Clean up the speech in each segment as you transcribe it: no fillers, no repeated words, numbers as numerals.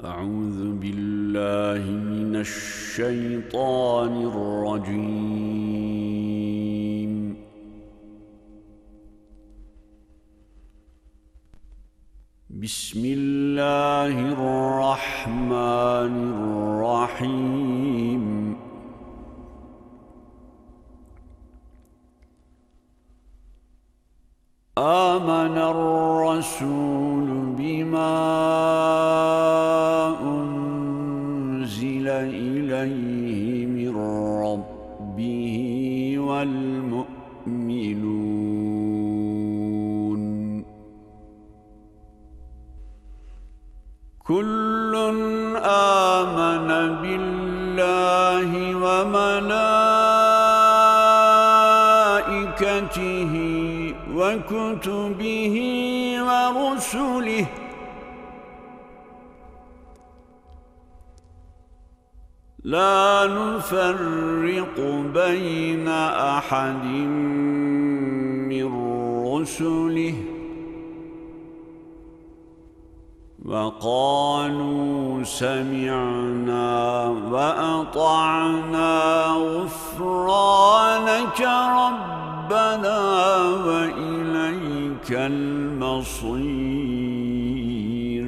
أعوذ بالله من الشيطان الرجيم. بسم الله الرحمن الرحيم. آمن الرسول بما أنزل إليه من ربه والمؤمنون كل آمن بالله وملائكته وكتبه ورسله لا نفرق بين أحد من رسله وقالوا سمعنا وأطعنا غفرانك ربنا وإليك المصير.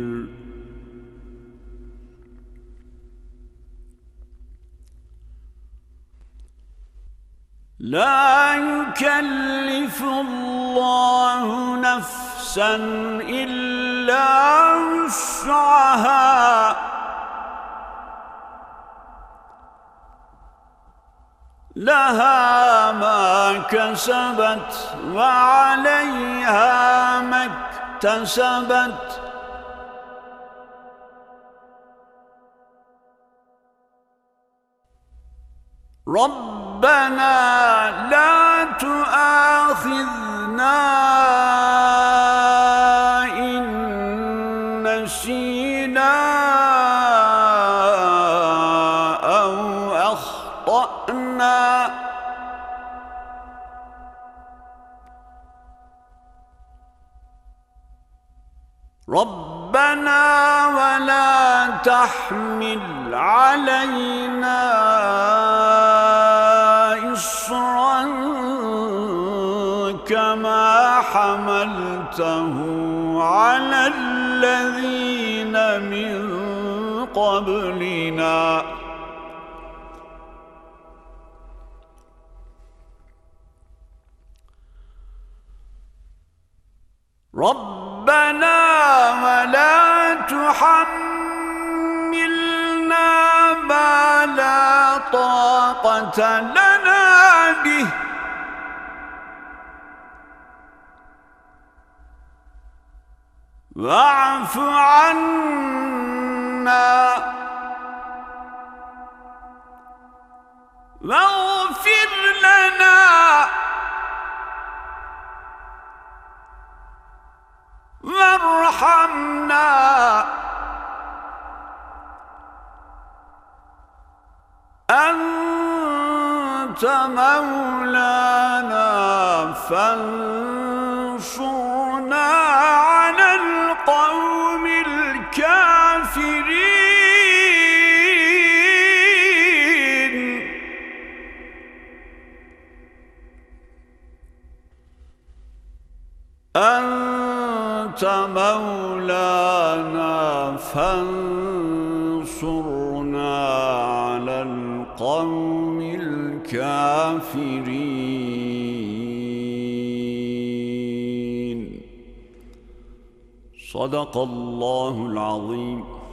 لا يكلف الله نفسا إلا وسعها لها ما كسبت وعليها ما اكتسبت ربنا لا تؤاخذنا إن نسينا أو أخطأنا ربنا ولا تحمل علينا إصرا كما حملته على الذين من قبلنا ربنا ولا تحملنا ما لا طاقة لنا به واعف عنا واغفر لنا وارحمنا أنت مولانا فانصرنا على القوم الكافرين. أنت مولانا فانصرنا على القوم الكافرين. صدق الله العظيم.